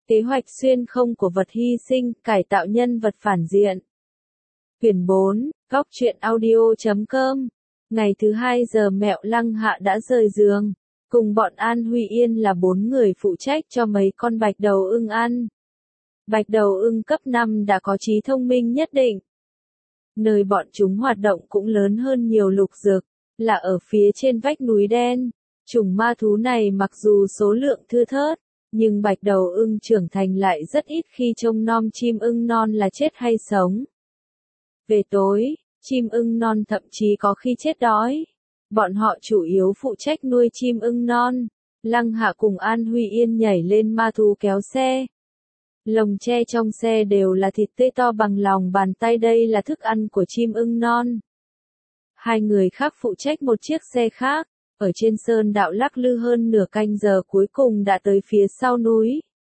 Kế hoạch xuyên không của vật hy sinh, cải tạo nhân vật phản diện. Quyển 4, góc truyện audio.com. Ngày thứ 2 giờ mẹo Lăng Hạ đã rời giường. Cùng bọn An Huy Yên là 4 người phụ trách cho mấy con bạch đầu ưng ăn. Bạch đầu ưng cấp 5 đã có trí thông minh nhất định. Nơi bọn chúng hoạt động cũng lớn hơn nhiều lục dực, là ở phía trên vách núi đen. Chủng ma thú này mặc dù số lượng thưa thớt, nhưng bạch đầu ưng trưởng thành lại rất ít khi trông nom chim ưng non là chết hay sống. Về tối, chim ưng non thậm chí có khi chết đói. Bọn họ chủ yếu phụ trách nuôi chim ưng non. Lăng Hạ cùng An Huy Yên nhảy lên ma thú kéo xe. Lồng tre trong xe đều là thịt tươi to bằng lòng bàn tay, đây là thức ăn của chim ưng non. Hai người khác phụ trách một chiếc xe khác, ở trên sơn đạo lắc lư hơn nửa canh giờ cuối cùng đã tới phía sau núi.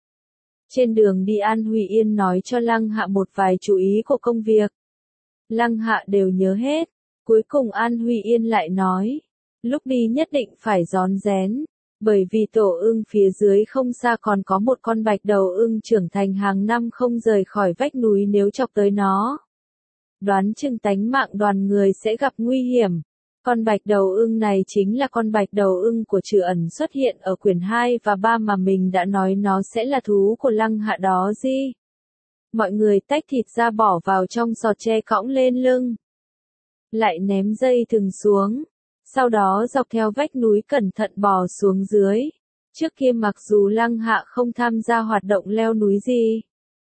Trên đường đi An Huy Yên nói cho Lăng Hạ một vài chú ý của công việc. Lăng Hạ đều nhớ hết, cuối cùng An Huy Yên lại nói, lúc đi nhất định phải rón rén. Bởi vì tổ ưng phía dưới không xa còn có một con bạch đầu ưng trưởng thành hàng năm không rời khỏi vách núi, nếu chọc tới nó, đoán chừng tánh mạng đoàn người sẽ gặp nguy hiểm. Con bạch đầu ưng này chính là con bạch đầu ưng của Trừ Ẩn xuất hiện ở quyển 2 và 3 mà mình đã nói nó sẽ là thú của Lăng Hạ đó gì. Mọi người tách thịt ra bỏ vào trong sọt tre cõng lên lưng. Lại ném dây thừng xuống. Sau đó dọc theo vách núi cẩn thận bò xuống dưới. Trước kia mặc dù Lăng Hạ không tham gia hoạt động leo núi gì,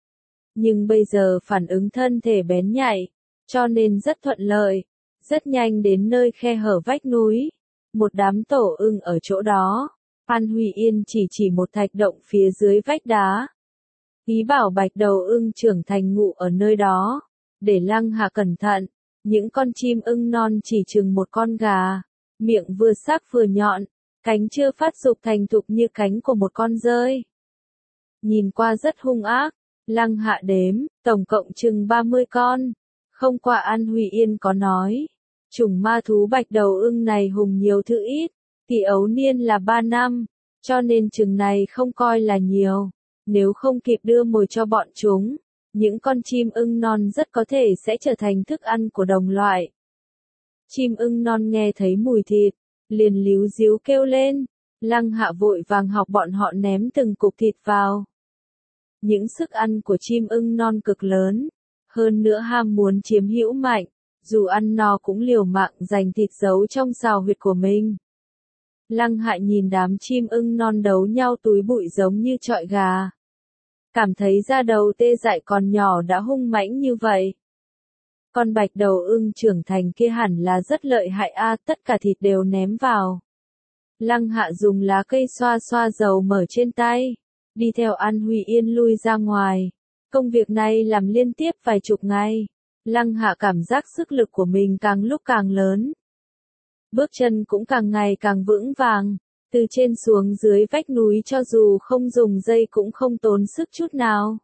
nhưng bây giờ phản ứng thân thể bén nhạy, cho nên rất thuận lợi. Rất nhanh đến nơi khe hở vách núi. Một đám tổ ưng ở chỗ đó. An Huy Yên chỉ một thạch động phía dưới vách đá. Ý bảo bạch đầu ưng trưởng thành ngụ ở nơi đó. Để Lăng Hạ cẩn thận. Những con chim ưng non chỉ chừng một con gà. Miệng vừa sắc vừa nhọn, cánh chưa phát dục thành thục như cánh của một con dơi. Nhìn qua rất hung ác, Lăng Hạ đếm, tổng cộng chừng 30 con. Không qua An Huy Yên có nói, chủng ma thú bạch đầu ưng này hùng nhiều thứ ít, thì ấu niên là 3 năm, cho nên chừng này không coi là nhiều. Nếu không kịp đưa mồi cho bọn chúng, những con chim ưng non rất có thể sẽ trở thành thức ăn của đồng loại. Chim ưng non nghe thấy mùi thịt, liền líu díu kêu lên. Lăng Hạ vội vàng học bọn họ ném từng cục thịt vào. Những sức ăn của chim ưng non cực lớn, hơn nữa ham muốn chiếm hữu mạnh, dù ăn no cũng liều mạng giành thịt giấu trong sào huyệt của mình. Lăng Hạ nhìn đám chim ưng non đấu nhau túi bụi giống như chọi gà. Cảm thấy da đầu tê dại, còn nhỏ đã hung mãnh như vậy. Con bạch đầu ưng trưởng thành kia hẳn là rất lợi hại tất cả thịt đều ném vào. Lăng Hạ dùng lá cây xoa xoa dầu mở trên tay, đi theo An Huy Yên lui ra ngoài. Công việc này làm liên tiếp vài chục ngày. Lăng Hạ cảm giác sức lực của mình càng lúc càng lớn. Bước chân cũng càng ngày càng vững vàng, từ trên xuống dưới vách núi cho dù không dùng dây cũng không tốn sức chút nào.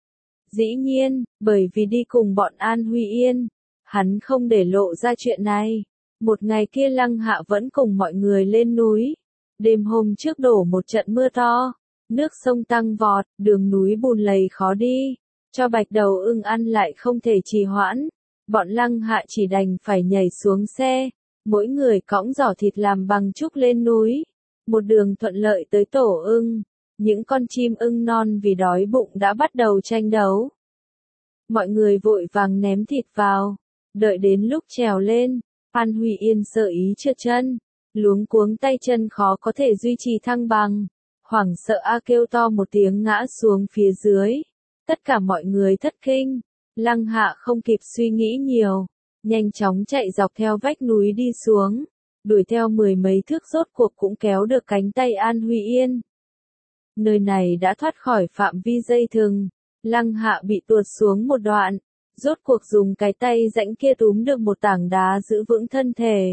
Dĩ nhiên, bởi vì đi cùng bọn An Huy Yên, hắn không để lộ ra chuyện này. Một ngày kia Lăng Hạ vẫn cùng mọi người lên núi. Đêm hôm trước đổ một trận mưa to, nước sông tăng vọt, đường núi bùn lầy khó đi. Cho bạch đầu ưng ăn lại không thể trì hoãn. Bọn Lăng Hạ chỉ đành phải nhảy xuống xe, mỗi người cõng giỏ thịt làm bằng trúc lên núi. Một đường thuận lợi tới tổ ưng. Những con chim ưng non vì đói bụng đã bắt đầu tranh đấu. Mọi người vội vàng ném thịt vào. Đợi đến lúc trèo lên, An Huy Yên sợ ý trượt chân, luống cuống tay chân khó có thể duy trì thăng bằng. Hoảng sợ kêu to một tiếng ngã xuống phía dưới. Tất cả mọi người thất kinh. Lăng Hạ không kịp suy nghĩ nhiều, nhanh chóng chạy dọc theo vách núi đi xuống. Đuổi theo 10 mấy thước rốt cuộc cũng kéo được cánh tay An Huy Yên. Nơi này đã thoát khỏi phạm vi dây thừng. Lăng Hạ bị tuột xuống một đoạn, rốt cuộc dùng cái tay rãnh kia túm được một tảng đá giữ vững thân thể.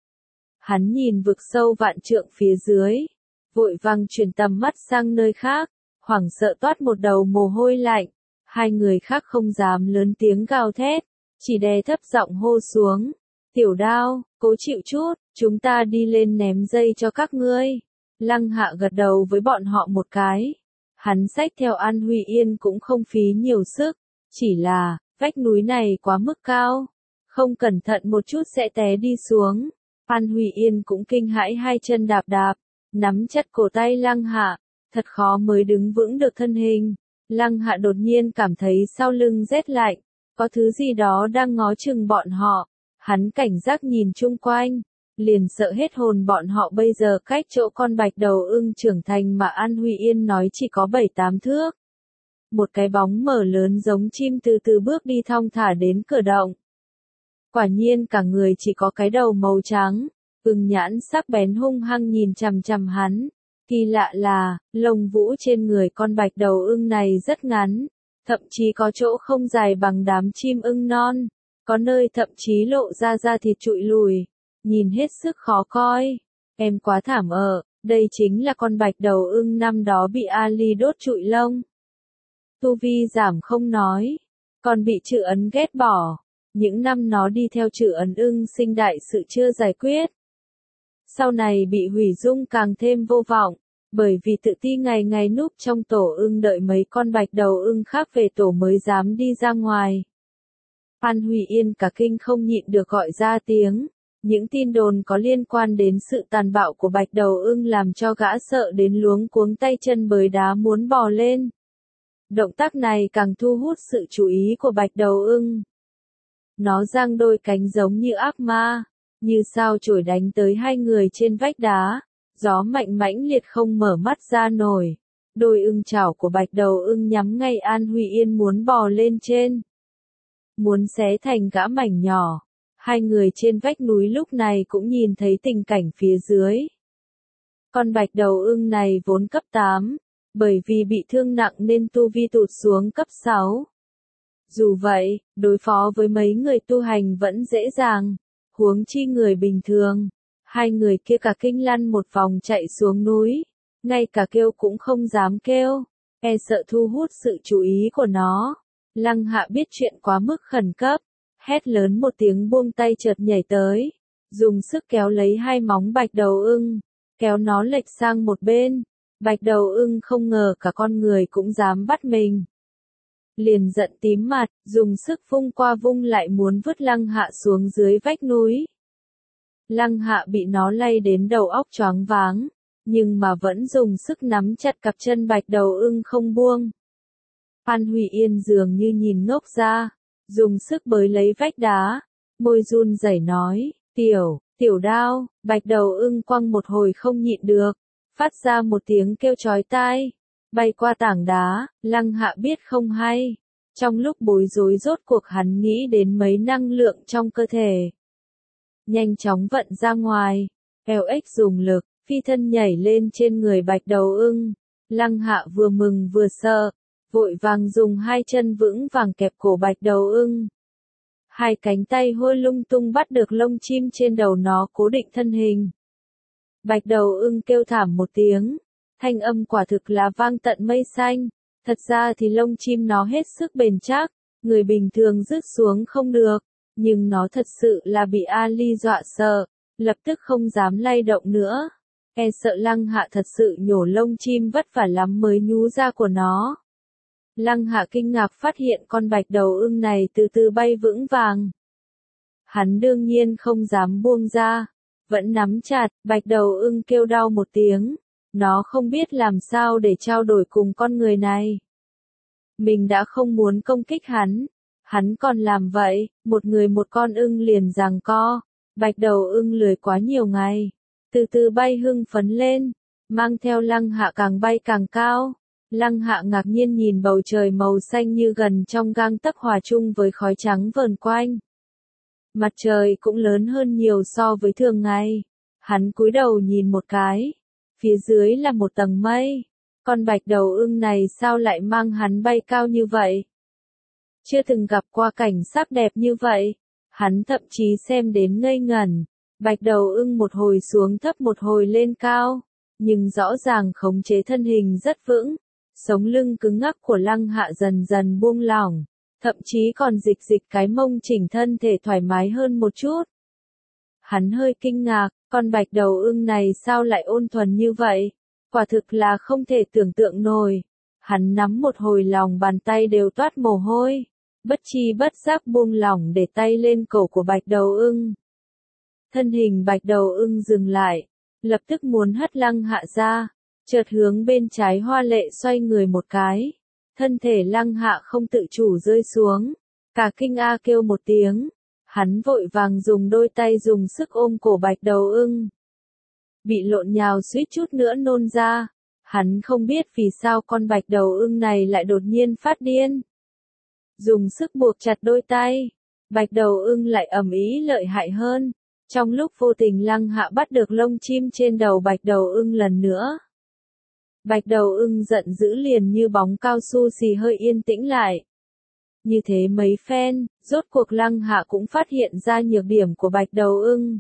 Hắn nhìn vực sâu vạn trượng phía dưới, vội vàng chuyển tầm mắt sang nơi khác, hoảng sợ toát một đầu mồ hôi lạnh. Hai người khác không dám lớn tiếng gào thét, chỉ đè thấp giọng hô xuống. Tiểu Đao, cố chịu chút, chúng ta đi lên ném dây cho các ngươi. Lăng Hạ gật đầu với bọn họ một cái. Hắn xách theo An Huy Yên cũng không phí nhiều sức, chỉ là, vách núi này quá mức cao, không cẩn thận một chút sẽ té đi xuống. An Huy Yên cũng kinh hãi hai chân đạp đạp, nắm chặt cổ tay Lăng Hạ, thật khó mới đứng vững được thân hình. Lăng Hạ đột nhiên cảm thấy sau lưng rét lạnh, có thứ gì đó đang ngó chừng bọn họ. Hắn cảnh giác nhìn chung quanh, liền sợ hết hồn bọn họ bây giờ cách chỗ con bạch đầu ưng trưởng thành mà An Huy Yên nói chỉ có 7-8 thước. Một cái bóng mờ lớn giống chim từ từ bước đi thong thả đến cửa động. Quả nhiên cả người chỉ có cái đầu màu trắng, ưng nhãn sắc bén hung hăng nhìn chằm chằm hắn. Kỳ lạ là, lông vũ trên người con bạch đầu ưng này rất ngắn, thậm chí có chỗ không dài bằng đám chim ưng non, có nơi thậm chí lộ ra da thịt trụi lùi, nhìn hết sức khó coi. Em quá thảm đây chính là con bạch đầu ưng năm đó bị Ali đốt trụi lông. Tu vi giảm không nói, còn bị Trử Ấn ghét bỏ. Những năm nó đi theo Trử Ấn ưng sinh đại sự chưa giải quyết. Sau này bị hủy dung càng thêm vô vọng, bởi vì tự ti ngày ngày núp trong tổ ưng đợi mấy con bạch đầu ưng khác về tổ mới dám đi ra ngoài. An Huy Yên cả kinh không nhịn được gọi ra tiếng. Những tin đồn có liên quan đến sự tàn bạo của bạch đầu ưng làm cho gã sợ đến luống cuống tay chân bới đá muốn bò lên. Động tác này càng thu hút sự chú ý của bạch đầu ưng. Nó giang đôi cánh giống như ác ma, như sao chổi đánh tới hai người trên vách đá, gió mạnh mãnh liệt không mở mắt ra nổi. Đôi ưng chảo của bạch đầu ưng nhắm ngay An Huy Yên muốn bò lên trên. Muốn xé thành gã mảnh nhỏ. Hai người trên vách núi lúc này cũng nhìn thấy tình cảnh phía dưới. Con bạch đầu ưng này vốn cấp 8, bởi vì bị thương nặng nên tu vi tụt xuống cấp 6. Dù vậy, đối phó với mấy người tu hành vẫn dễ dàng, huống chi người bình thường. Hai người kia cả kinh lăn một vòng chạy xuống núi, ngay cả kêu cũng không dám kêu, e sợ thu hút sự chú ý của nó. Lăng Hạ biết chuyện quá mức khẩn cấp, hét lớn một tiếng buông tay chợt nhảy tới, dùng sức kéo lấy hai móng bạch đầu ưng, kéo nó lệch sang một bên. Bạch đầu ưng không ngờ cả con người cũng dám bắt mình. Liền giận tím mặt, dùng sức vung qua vung lại muốn vứt Lăng Hạ xuống dưới vách núi. Lăng Hạ bị nó lay đến đầu óc choáng váng, nhưng mà vẫn dùng sức nắm chặt cặp chân bạch đầu ưng không buông. An Huy Yên dường như nhìn ngốc ra, dùng sức bới lấy vách đá, môi run rẩy nói, tiểu đao. Bạch đầu ưng quăng một hồi không nhịn được, phát ra một tiếng kêu chói tai, bay qua tảng đá. Lăng Hạ biết không hay, trong lúc bối rối rốt cuộc hắn nghĩ đến mấy năng lượng trong cơ thể. Nhanh chóng vận ra ngoài, LX dùng lực, phi thân nhảy lên trên người bạch đầu ưng. Lăng Hạ vừa mừng vừa sợ, vội vàng dùng hai chân vững vàng kẹp cổ bạch đầu ưng. Hai cánh tay hôi lung tung bắt được lông chim trên đầu nó cố định thân hình. Bạch đầu ưng kêu thảm một tiếng, thanh âm quả thực là vang tận mây xanh. Thật ra thì lông chim nó hết sức bền chắc, người bình thường rứt xuống không được, nhưng nó thật sự là bị Ali dọa sợ, lập tức không dám lay động nữa. E sợ Lăng Hạ thật sự nhổ lông chim vất vả lắm mới nhú ra của nó. Lăng Hạ kinh ngạc phát hiện con bạch đầu ưng này từ từ bay vững vàng. Hắn đương nhiên không dám buông ra, vẫn nắm chặt. Bạch đầu ưng kêu đau một tiếng, nó không biết làm sao để trao đổi cùng con người này. Mình đã không muốn công kích hắn còn làm vậy, một người một con ưng liền giằng co. Bạch đầu ưng lười quá nhiều ngày, từ từ bay hưng phấn lên, mang theo Lăng Hạ càng bay càng cao. Lăng Hạ ngạc nhiên nhìn bầu trời màu xanh như gần trong gang tấc hòa chung với khói trắng vờn quanh. Mặt trời cũng lớn hơn nhiều so với thường ngày. Hắn cúi đầu nhìn một cái, phía dưới là một tầng mây. Con bạch đầu ưng này sao lại mang hắn bay cao như vậy? Chưa từng gặp qua cảnh sắc đẹp như vậy. Hắn thậm chí xem đến ngây ngẩn. Bạch đầu ưng một hồi xuống thấp một hồi lên cao, nhưng rõ ràng khống chế thân hình rất vững. Sống lưng cứng ngắc của Lăng Hạ dần dần buông lỏng, thậm chí còn dịch cái mông chỉnh thân thể thoải mái hơn một chút. Hắn hơi kinh ngạc, con bạch đầu ưng này sao lại ôn thuần như vậy? Quả thực là không thể tưởng tượng nổi. Hắn nắm một hồi lòng bàn tay đều toát mồ hôi, bất chi bất giác buông lỏng để tay lên cổ của Bạch Đầu Ưng. Thân hình Bạch Đầu Ưng dừng lại, lập tức muốn hất Lăng Hạ ra, chợt hướng bên trái hoa lệ xoay người một cái. Thân thể Lăng Hạ không tự chủ rơi xuống, cả kinh a kêu một tiếng, hắn vội vàng dùng đôi tay dùng sức ôm cổ Bạch Đầu Ưng. Bị lộn nhào suýt chút nữa nôn ra, hắn không biết vì sao con Bạch Đầu Ưng này lại đột nhiên phát điên. Dùng sức buộc chặt đôi tay, Bạch Đầu Ưng lại ầm ĩ lợi hại hơn. Trong lúc vô tình Lăng Hạ bắt được lông chim trên đầu Bạch Đầu Ưng lần nữa. Bạch Đầu Ưng giận dữ liền như bóng cao su xì hơi yên tĩnh lại. Như thế mấy phen, rốt cuộc Lăng Hạ cũng phát hiện ra nhược điểm của Bạch Đầu Ưng.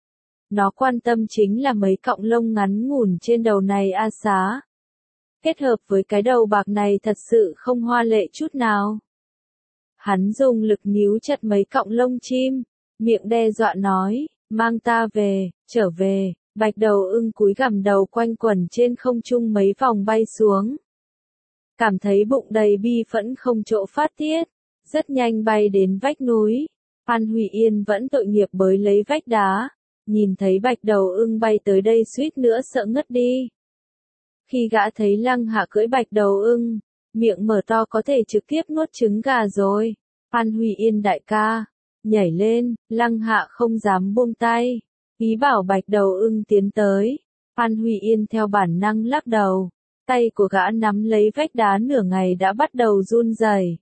Nó quan tâm chính là mấy cọng lông ngắn ngủn trên đầu này a xá. Kết hợp với cái đầu bạc này thật sự không hoa lệ chút nào. Hắn dùng lực níu chặt mấy cọng lông chim, miệng đe dọa nói, mang ta về, trở về. Bạch Đầu Ưng cúi gằm đầu quanh quẩn trên không trung mấy vòng bay xuống. Cảm thấy bụng đầy bi phẫn không chỗ phát tiết, rất nhanh bay đến vách núi. An Hủy Yên vẫn tội nghiệp bới lấy vách đá, nhìn thấy Bạch Đầu Ưng bay tới đây suýt nữa sợ ngất đi. Khi gã thấy Lăng Hạ cưỡi Bạch Đầu Ưng, miệng mở to có thể trực tiếp nuốt trứng gà rồi. An Hủy Yên đại ca, nhảy lên, Lăng Hạ không dám buông tay, ý bảo Bạch Đầu Ưng tiến tới. An Hủy Yên theo bản năng lắc đầu, tay của gã nắm lấy vách đá nửa ngày đã bắt đầu run rẩy.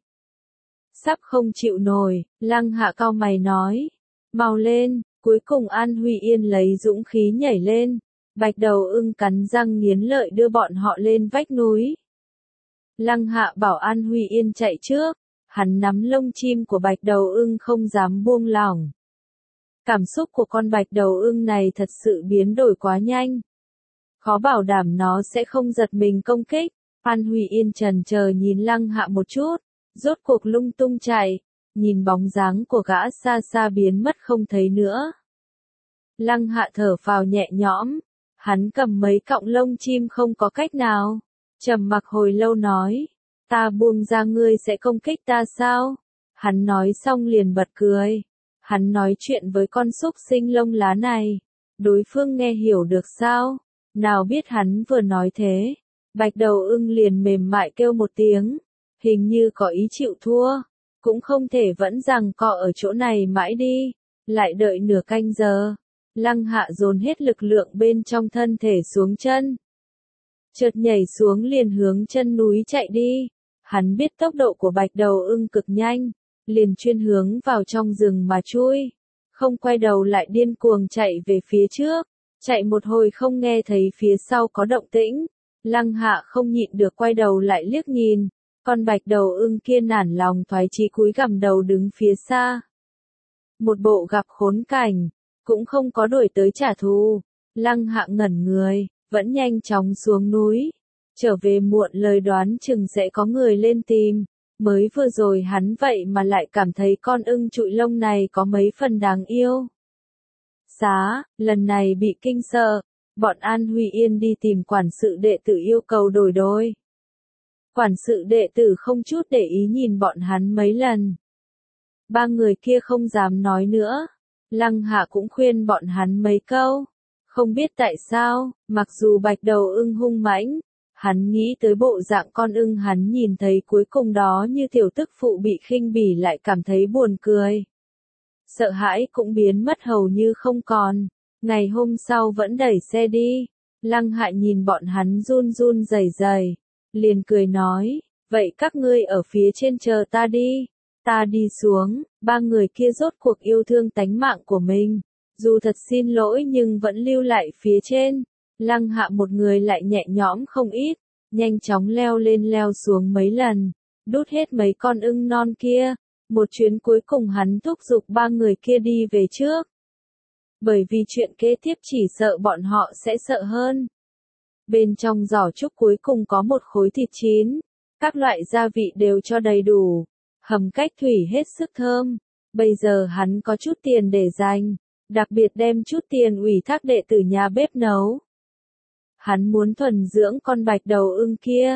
Sắp không chịu nổi, Lăng Hạ cau mày nói, mau lên. Cuối cùng An Hủy Yên lấy dũng khí nhảy lên. Bạch Đầu Ưng cắn răng nghiến lợi đưa bọn họ lên vách núi. Lăng Hạ bảo An Hủy Yên chạy trước, hắn nắm lông chim của Bạch Đầu Ưng không dám buông lỏng. Cảm xúc của con Bạch Đầu Ưng này thật sự biến đổi quá nhanh. Khó bảo đảm nó sẽ không giật mình công kích. An Hủy Yên chần chờ nhìn Lăng Hạ một chút, rốt cuộc lung tung chạy, nhìn bóng dáng của gã xa xa biến mất không thấy nữa. Lăng Hạ thở phào nhẹ nhõm, hắn cầm mấy cọng lông chim không có cách nào, trầm mặc hồi lâu nói, ta buông ra ngươi sẽ công kích ta sao? Hắn nói xong liền bật cười. Hắn nói chuyện với con súc sinh lông lá này, đối phương nghe hiểu được sao? Nào biết hắn vừa nói thế, Bạch Đầu Ưng liền mềm mại kêu một tiếng, hình như có ý chịu thua, cũng không thể vẫn giằng co ở chỗ này mãi đi, lại đợi nửa canh giờ. Lăng Hạ dồn hết lực lượng bên trong thân thể xuống chân, chợt nhảy xuống liền hướng chân núi chạy đi. Hắn biết tốc độ của Bạch Đầu Ưng cực nhanh, liền chuyên hướng vào trong rừng mà chui, không quay đầu lại điên cuồng chạy về phía trước. Chạy một hồi không nghe thấy phía sau có động tĩnh, Lăng Hạ không nhịn được quay đầu lại liếc nhìn, con Bạch Đầu Ưng kia nản lòng thoái chí cúi gằm đầu đứng phía xa. Một bộ gặp khốn cảnh, cũng không có đuổi tới trả thù. Lăng Hạ ngẩn người, vẫn nhanh chóng xuống núi. Trở về muộn lời đoán chừng sẽ có người lên tìm. Mới vừa rồi hắn vậy mà lại cảm thấy con ưng trụi lông này có mấy phần đáng yêu. Lần này bị kinh sợ, bọn An Hủy Yên đi tìm quản sự đệ tử yêu cầu đổi đôi. Quản sự đệ tử không chút để ý nhìn bọn hắn mấy lần. Ba người kia không dám nói nữa. Lăng Hạ cũng khuyên bọn hắn mấy câu. Không biết tại sao, mặc dù Bạch Đầu Ưng hung mãnh, hắn nghĩ tới bộ dạng con ưng hắn nhìn thấy cuối cùng đó như tiểu tức phụ bị khinh bỉ lại cảm thấy buồn cười. Sợ hãi cũng biến mất hầu như không còn. Ngày hôm sau vẫn đẩy xe đi. Lăng Hạ nhìn bọn hắn run run rẩy rẩy, liền cười nói, vậy các ngươi ở phía trên chờ ta đi. Ta đi xuống. Ba người kia rốt cuộc yêu thương tánh mạng của mình, dù thật xin lỗi nhưng vẫn lưu lại phía trên. Lăng Hạ một người lại nhẹ nhõm không ít, nhanh chóng leo lên leo xuống mấy lần, đút hết mấy con ưng non kia. Một chuyến cuối cùng hắn thúc giục ba người kia đi về trước. Bởi vì chuyện kế tiếp chỉ sợ bọn họ sẽ sợ hơn. Bên trong giỏ trúc cuối cùng có một khối thịt chín, các loại gia vị đều cho đầy đủ, hầm cách thủy hết sức thơm. Bây giờ hắn có chút tiền để dành, đặc biệt đem chút tiền ủy thác đệ tử nhà bếp nấu. Hắn muốn thuần dưỡng con Bạch Đầu Ưng kia,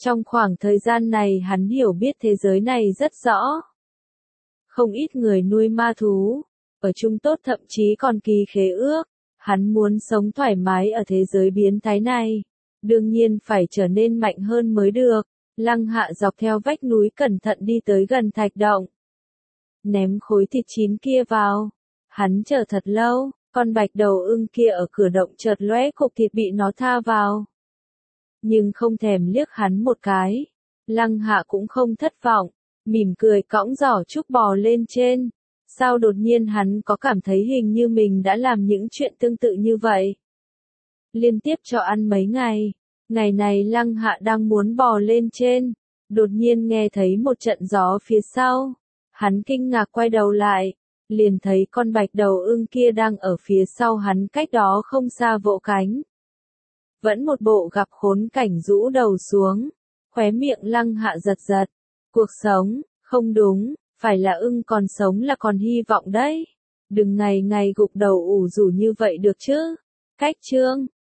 Trong khoảng thời gian này hắn hiểu biết thế giới này rất rõ. Không ít người nuôi ma thú, ở chung tốt thậm chí còn ký khế ước. Hắn muốn sống thoải mái ở thế giới biến thái này. Đương nhiên phải trở nên mạnh hơn mới được. Lăng Hạ dọc theo vách núi cẩn thận đi tới gần thạch động. Ném khối thịt chín kia vào. Hắn chờ thật lâu, con bạch đầu ưng kia ở cửa động chợt lóe cục thịt bị nó tha vào. Nhưng không thèm liếc hắn một cái. Lăng Hạ cũng không thất vọng, mỉm cười cõng giỏ trúc bò lên trên. Sao đột nhiên hắn có cảm thấy hình như mình đã làm những chuyện tương tự như vậy? Liên tiếp cho ăn mấy ngày. Ngày này Lăng Hạ đang muốn bò lên trên. Đột nhiên nghe thấy một trận gió phía sau. Hắn kinh ngạc quay đầu lại. Liền thấy con bạch đầu ưng kia đang ở phía sau hắn cách đó không xa vỗ cánh. Vẫn một bộ gặp khốn cảnh rũ đầu xuống. Khóe miệng Lăng Hạ giật giật. Cuộc sống, không đúng, phải là ưng còn sống là còn hy vọng đấy. Đừng ngày ngày gục đầu ủ rũ như vậy được chứ. Cách chương